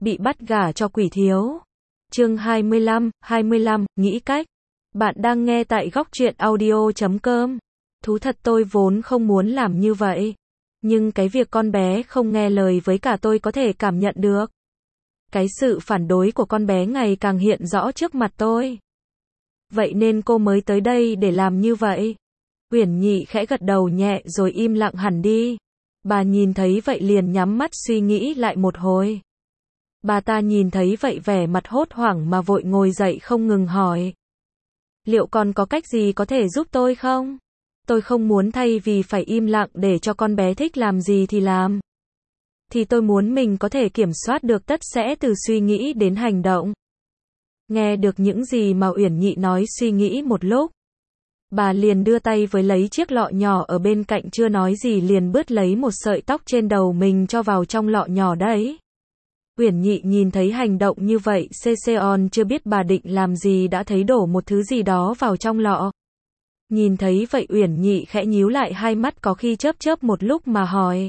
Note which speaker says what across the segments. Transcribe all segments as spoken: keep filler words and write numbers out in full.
Speaker 1: Bị bắt gả cho quỷ thiếu. Chương hai mươi lăm, hai mươi lăm, nghĩ cách. Bạn đang nghe tại góc truyện audio chấm com. Thú thật tôi vốn không muốn làm như vậy. Nhưng cái việc con bé không nghe lời với cả tôi có thể cảm nhận được. Cái sự phản đối của con bé ngày càng hiện rõ trước mặt tôi. Vậy nên cô mới tới đây để làm như vậy. Uyển Nhị khẽ gật đầu nhẹ rồi im lặng hẳn đi. Bà nhìn thấy vậy liền nhắm mắt suy nghĩ lại một hồi. Bà ta nhìn thấy vậy vẻ mặt hốt hoảng mà vội ngồi dậy không ngừng hỏi. Liệu còn có cách gì có thể giúp tôi không? Tôi không muốn thay vì phải im lặng để cho con bé thích làm gì thì làm. Thì tôi muốn mình có thể kiểm soát được tất sẽ từ suy nghĩ đến hành động. Nghe được những gì mà Uyển Nhị nói suy nghĩ một lúc. Bà liền đưa tay với lấy chiếc lọ nhỏ ở bên cạnh chưa nói gì liền bứt lấy một sợi tóc trên đầu mình cho vào trong lọ nhỏ đấy. Uyển Nhị nhìn thấy hành động như vậy, Seseon chưa biết bà định làm gì đã thấy đổ một thứ gì đó vào trong lọ. Nhìn thấy vậy Uyển Nhị khẽ nhíu lại hai mắt có khi chớp chớp một lúc mà hỏi.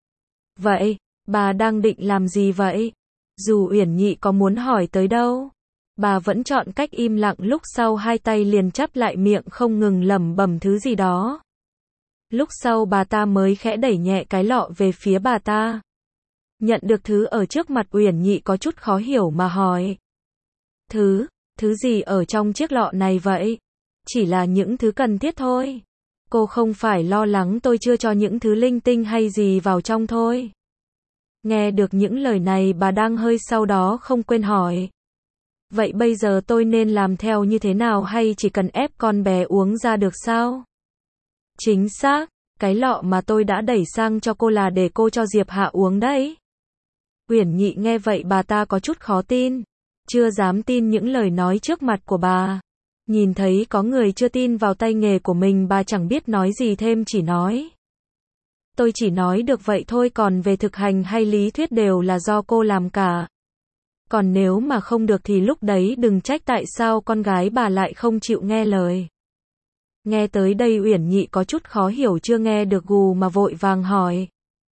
Speaker 1: Vậy, bà đang định làm gì vậy? Dù Uyển Nhị có muốn hỏi tới đâu, bà vẫn chọn cách im lặng lúc sau hai tay liền chắp lại miệng không ngừng lẩm bẩm thứ gì đó. Lúc sau bà ta mới khẽ đẩy nhẹ cái lọ về phía bà ta. Nhận được thứ ở trước mặt Uyển Nhị có chút khó hiểu mà hỏi. Thứ, thứ gì ở trong chiếc lọ này vậy? Chỉ là những thứ cần thiết thôi. Cô không phải lo lắng tôi chưa cho những thứ linh tinh hay gì vào trong thôi. Nghe được những lời này bà đang hơi sau đó không quên hỏi. Vậy bây giờ tôi nên làm theo như thế nào hay chỉ cần ép con bé uống ra được sao? Chính xác, cái lọ mà tôi đã đẩy sang cho cô là để cô cho Diệp Hạ uống đấy. Uyển Nhị nghe vậy bà ta có chút khó tin, chưa dám tin những lời nói trước mặt của bà. Nhìn thấy có người chưa tin vào tay nghề của mình bà chẳng biết nói gì thêm chỉ nói. Tôi chỉ nói được vậy thôi còn về thực hành hay lý thuyết đều là do cô làm cả. Còn nếu mà không được thì lúc đấy đừng trách tại sao con gái bà lại không chịu nghe lời. Nghe tới đây Uyển Nhị có chút khó hiểu chưa nghe được gù mà vội vàng hỏi.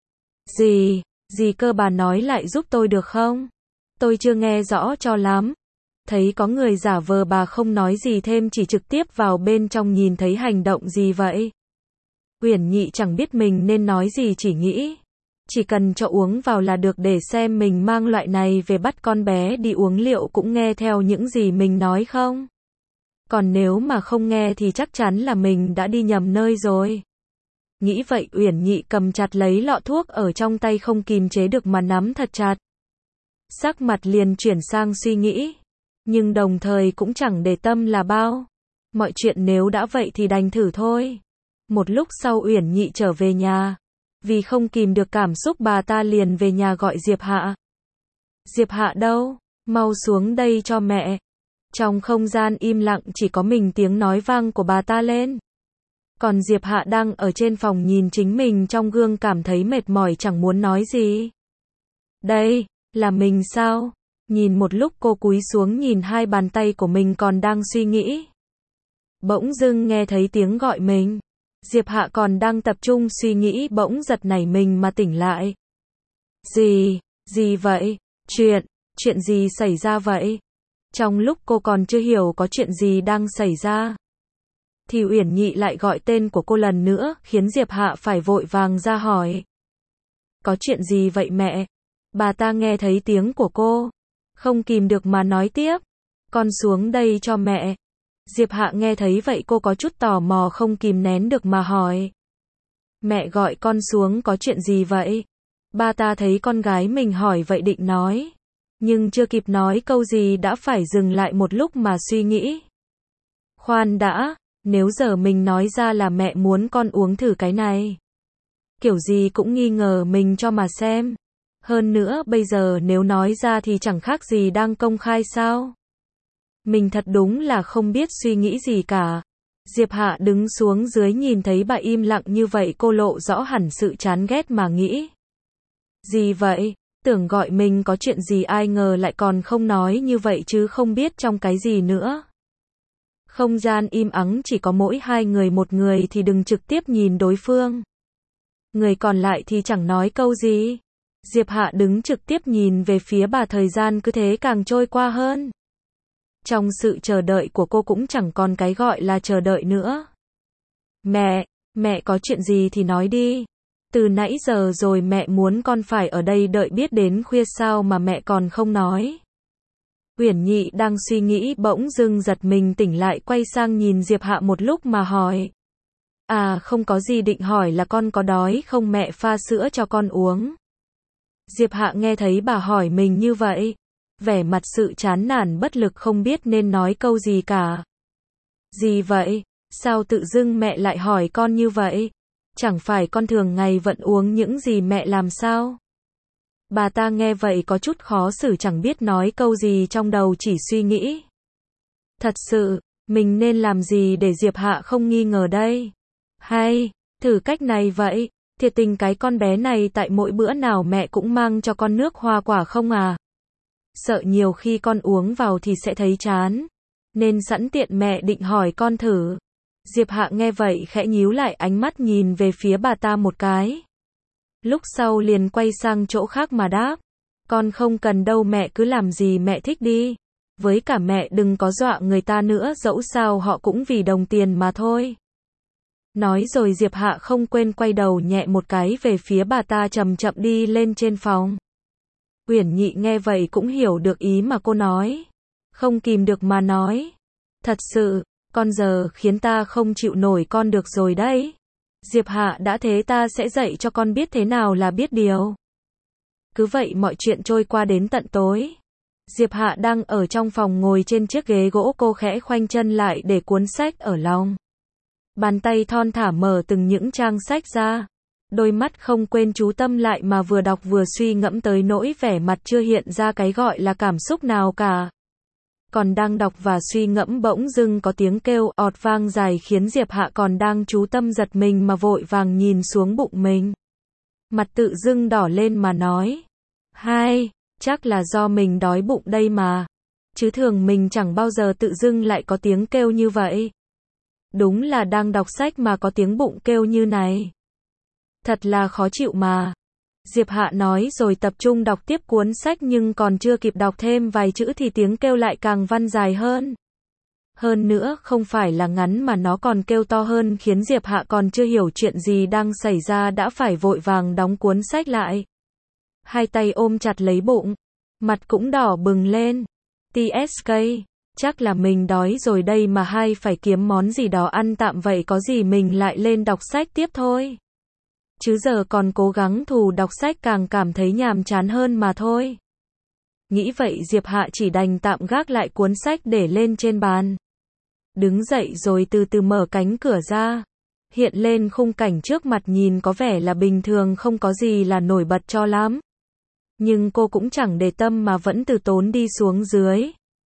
Speaker 1: Gì, gì cơ bà nói lại giúp tôi được không? Tôi chưa nghe rõ cho lắm. Thấy có người giả vờ bà không nói gì thêm chỉ trực tiếp vào bên trong nhìn thấy hành động gì vậy. Uyển Nhị chẳng biết mình nên nói gì chỉ nghĩ. Chỉ cần cho uống vào là được để xem mình mang loại này về bắt con bé đi uống liệu cũng nghe theo những gì mình nói không? Còn nếu mà không nghe thì chắc chắn là mình đã đi nhầm nơi rồi. Nghĩ vậy Uyển Nhị cầm chặt lấy lọ thuốc ở trong tay không kìm chế được mà nắm thật chặt. Sắc mặt liền chuyển sang suy nghĩ. Nhưng đồng thời cũng chẳng để tâm là bao. Mọi chuyện nếu đã vậy thì đành thử thôi. Một lúc sau Uyển Nhị trở về nhà. Vì không kìm được cảm xúc bà ta liền về nhà gọi Diệp Hạ. Diệp Hạ đâu? Mau xuống đây cho mẹ. Trong không gian im lặng chỉ có mình tiếng nói vang của bà ta lên. Còn Diệp Hạ đang ở trên phòng nhìn chính mình trong gương cảm thấy mệt mỏi chẳng muốn nói gì. Đây, là mình sao? Nhìn một lúc cô cúi xuống nhìn hai bàn tay của mình còn đang suy nghĩ. Bỗng dưng nghe thấy tiếng gọi mình. Diệp Hạ còn đang tập trung suy nghĩ bỗng giật nảy mình mà tỉnh lại. Gì, gì vậy? Chuyện, chuyện gì xảy ra vậy? Trong lúc cô còn chưa hiểu có chuyện gì đang xảy ra. Thì Uyển Nhị lại gọi tên của cô lần nữa, khiến Diệp Hạ phải vội vàng ra hỏi. Có chuyện gì vậy mẹ? Bà ta nghe thấy tiếng của cô. Không kìm được mà nói tiếp. Con xuống đây cho mẹ. Diệp Hạ nghe thấy vậy cô có chút tò mò không kìm nén được mà hỏi. Mẹ gọi con xuống có chuyện gì vậy? Bà ta thấy con gái mình hỏi vậy định nói. Nhưng chưa kịp nói câu gì đã phải dừng lại một lúc mà suy nghĩ. Khoan đã, nếu giờ mình nói ra là mẹ muốn con uống thử cái này. Kiểu gì cũng nghi ngờ mình cho mà xem. Hơn nữa bây giờ nếu nói ra thì chẳng khác gì đang công khai sao? Mình thật đúng là không biết suy nghĩ gì cả. Diệp Hạ đứng xuống dưới nhìn thấy bà im lặng như vậy cô lộ rõ hẳn sự chán ghét mà nghĩ. Gì vậy? Tưởng gọi mình có chuyện gì ai ngờ lại còn không nói như vậy chứ không biết trong cái gì nữa. Không gian im ắng chỉ có mỗi hai người một người thì đừng trực tiếp nhìn đối phương. Người còn lại thì chẳng nói câu gì. Diệp Hạ đứng trực tiếp nhìn về phía bà, thời gian cứ thế càng trôi qua hơn. Trong sự chờ đợi của cô cũng chẳng còn cái gọi là chờ đợi nữa. Mẹ, mẹ có chuyện gì thì nói đi. Từ nãy giờ rồi mẹ muốn con phải ở đây đợi biết đến khuya sao mà mẹ còn không nói. Uyển Nhị đang suy nghĩ bỗng dưng giật mình tỉnh lại, quay sang nhìn Diệp Hạ một lúc mà hỏi. À không có gì, định hỏi là con có đói không, mẹ pha sữa cho con uống. Diệp Hạ nghe thấy bà hỏi mình như vậy, vẻ mặt sự chán nản bất lực không biết nên nói câu gì cả. Gì vậy? Sao tự dưng mẹ lại hỏi con như vậy? Chẳng phải con thường ngày vẫn uống những gì mẹ làm sao? Bà ta nghe vậy có chút khó xử, chẳng biết nói câu gì, trong đầu chỉ suy nghĩ. Thật sự, mình nên làm gì để Diệp Hạ không nghi ngờ đây? Hay, thử cách này vậy, thiệt tình cái con bé này tại mỗi bữa nào mẹ cũng mang cho con nước hoa quả không à? Sợ nhiều khi con uống vào thì sẽ thấy chán, nên sẵn tiện mẹ định hỏi con thử. Diệp Hạ nghe vậy khẽ nhíu lại ánh mắt nhìn về phía bà ta một cái. Lúc sau liền quay sang chỗ khác mà đáp. Con không cần đâu mẹ, cứ làm gì mẹ thích đi. Với cả mẹ đừng có dọa người ta nữa, dẫu sao họ cũng vì đồng tiền mà thôi. Nói rồi Diệp Hạ không quên quay đầu nhẹ một cái về phía bà ta, chậm chậm đi lên trên phòng. Uyển Nhị nghe vậy cũng hiểu được ý mà cô nói. Không kìm được mà nói. Thật sự, con giờ khiến ta không chịu nổi con được rồi đấy. Diệp Hạ đã thế ta sẽ dạy cho con biết thế nào là biết điều. Cứ vậy mọi chuyện trôi qua đến tận tối. Diệp Hạ đang ở trong phòng ngồi trên chiếc ghế gỗ, cô khẽ khoanh chân lại để cuốn sách ở lòng. Bàn tay thon thả mở từng những trang sách ra. Đôi mắt không quên chú tâm lại mà vừa đọc vừa suy ngẫm tới nỗi vẻ mặt chưa hiện ra cái gọi là cảm xúc nào cả. Còn đang đọc và suy ngẫm bỗng dưng có tiếng kêu ọt vang dài khiến Diệp Hạ còn đang chú tâm giật mình mà vội vàng nhìn xuống bụng mình. Mặt tự dưng đỏ lên mà nói. Hai, chắc là do mình đói bụng đây mà. Chứ thường mình chẳng bao giờ tự dưng lại có tiếng kêu như vậy. Đúng là đang đọc sách mà có tiếng bụng kêu như này. Thật là khó chịu mà. Diệp Hạ nói rồi tập trung đọc tiếp cuốn sách, nhưng còn chưa kịp đọc thêm vài chữ thì tiếng kêu lại càng văn dài hơn. Hơn nữa không phải là ngắn mà nó còn kêu to hơn, khiến Diệp Hạ còn chưa hiểu chuyện gì đang xảy ra đã phải vội vàng đóng cuốn sách lại. Hai tay ôm chặt lấy bụng, mặt cũng đỏ bừng lên. tê ét ca, chắc là mình đói rồi đây mà, hay phải kiếm món gì đó ăn tạm vậy, có gì mình lại lên đọc sách tiếp thôi. Chứ giờ còn cố gắng thù đọc sách càng cảm thấy nhàm chán hơn mà thôi. Nghĩ vậy Diệp Hạ chỉ đành tạm gác lại cuốn sách để lên trên bàn. Đứng dậy rồi từ từ mở cánh cửa ra. Hiện lên khung cảnh trước mặt nhìn có vẻ là bình thường, không có gì là nổi bật cho lắm. Nhưng cô cũng chẳng để tâm mà vẫn từ tốn đi xuống dưới.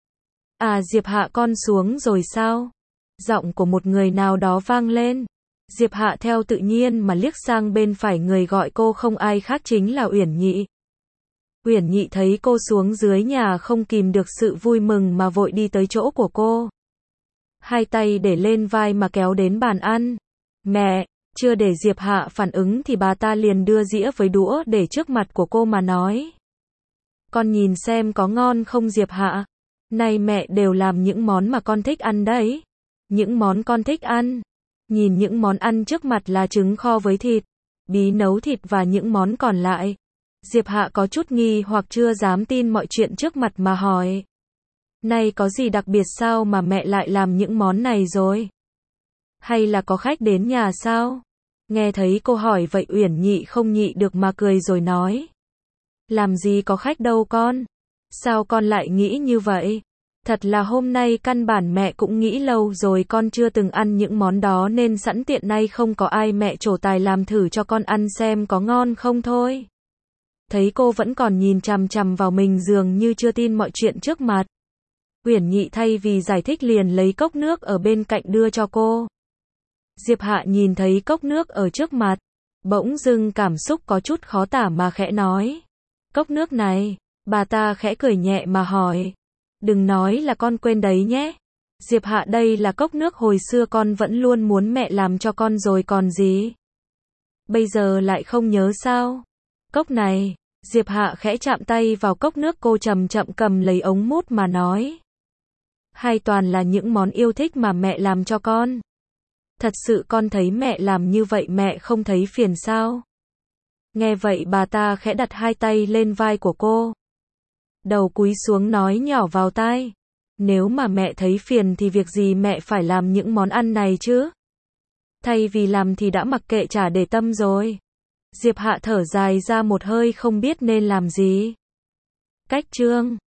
Speaker 1: À Diệp Hạ, con xuống rồi sao? Giọng của một người nào đó vang lên. Diệp Hạ theo tự nhiên mà liếc sang bên phải, người gọi cô không ai khác chính là Uyển Nhị. Uyển Nhị thấy cô xuống dưới nhà không kìm được sự vui mừng mà vội đi tới chỗ của cô. Hai tay để lên vai mà kéo đến bàn ăn. Mẹ, chưa để Diệp Hạ phản ứng thì bà ta liền đưa dĩa với đũa để trước mặt của cô mà nói. Con nhìn xem có ngon không Diệp Hạ? Này mẹ đều làm những món mà con thích ăn đấy. Những món con thích ăn. Nhìn những món ăn trước mặt là trứng kho với thịt, bí nấu thịt và những món còn lại. Diệp Hạ có chút nghi hoặc chưa dám tin mọi chuyện trước mặt mà hỏi. Này có gì đặc biệt sao mà mẹ lại làm những món này rồi? Hay là có khách đến nhà sao? Nghe thấy cô hỏi vậy Uyển Nhị không nhị được mà cười rồi nói. Làm gì có khách đâu con. Sao con lại nghĩ như vậy? Thật là hôm nay căn bản mẹ cũng nghĩ lâu rồi con chưa từng ăn những món đó nên sẵn tiện nay không có ai mẹ trổ tài làm thử cho con ăn xem có ngon không thôi. Thấy cô vẫn còn nhìn chằm chằm vào mình dường như chưa tin mọi chuyện trước mặt. Uyển Nhị thay vì giải thích liền lấy cốc nước ở bên cạnh đưa cho cô. Diệp Hạ nhìn thấy cốc nước ở trước mặt, bỗng dưng cảm xúc có chút khó tả mà khẽ nói. Cốc nước này, bà ta khẽ cười nhẹ mà hỏi. Đừng nói là con quên đấy nhé. Diệp Hạ, đây là cốc nước hồi xưa con vẫn luôn muốn mẹ làm cho con rồi còn gì. Bây giờ lại không nhớ sao? Cốc này, Diệp Hạ khẽ chạm tay vào cốc nước, cô chậm chậm cầm lấy ống mút mà nói. Hay toàn là những món yêu thích mà mẹ làm cho con. Thật sự con thấy mẹ làm như vậy mẹ không thấy phiền sao? Nghe vậy bà ta khẽ đặt hai tay lên vai của cô. Đầu cúi xuống nói nhỏ vào tai. Nếu mà mẹ thấy phiền thì việc gì mẹ phải làm những món ăn này chứ? Thay vì làm thì đã mặc kệ chả để tâm rồi. Diệp Hạ thở dài ra một hơi không biết nên làm gì. Cách chương